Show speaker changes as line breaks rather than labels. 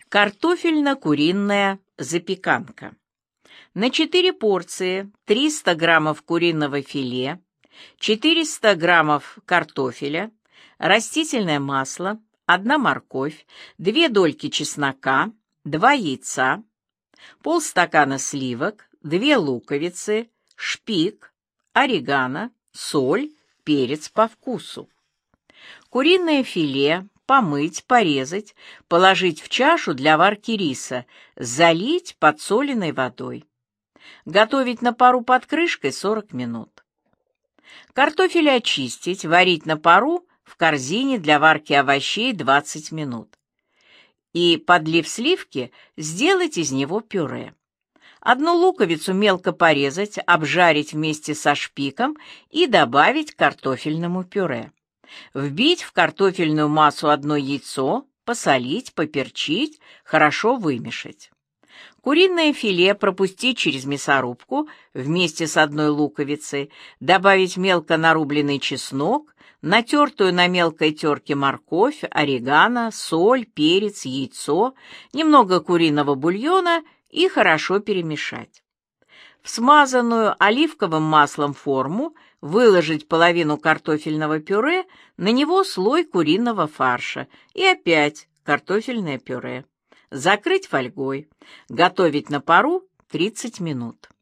Картофельно-куриная запеканка. На 4 порции 300 граммов куриного филе, 400 граммов картофеля, растительное масло, 1 морковь, 2 дольки чеснока, 2 яйца, полстакана сливок, 2 луковицы, шпик, орегано, соль, перец по вкусу. Куриное филе помыть, порезать, положить в чашу для варки риса, залить подсоленной водой. Готовить на пару под крышкой 40 минут. Картофель очистить, варить на пару в корзине для варки овощей 20 минут. И, подлив сливки, сделать из него пюре. 1 луковицу мелко порезать, обжарить вместе со шпиком и добавить к картофельному пюре. Вбить в картофельную массу 1 яйцо, посолить, поперчить, хорошо вымешать. Куриное филе пропустить через мясорубку вместе с 1 луковицей, добавить мелко нарубленный чеснок, натертую на мелкой терке морковь, орегано, соль, перец, яйцо, немного куриного бульона и хорошо перемешать. В смазанную оливковым маслом форму выложить половину картофельного пюре, на него слой куриного фарша и опять картофельное пюре. Закрыть фольгой. Готовить на пару 30 минут.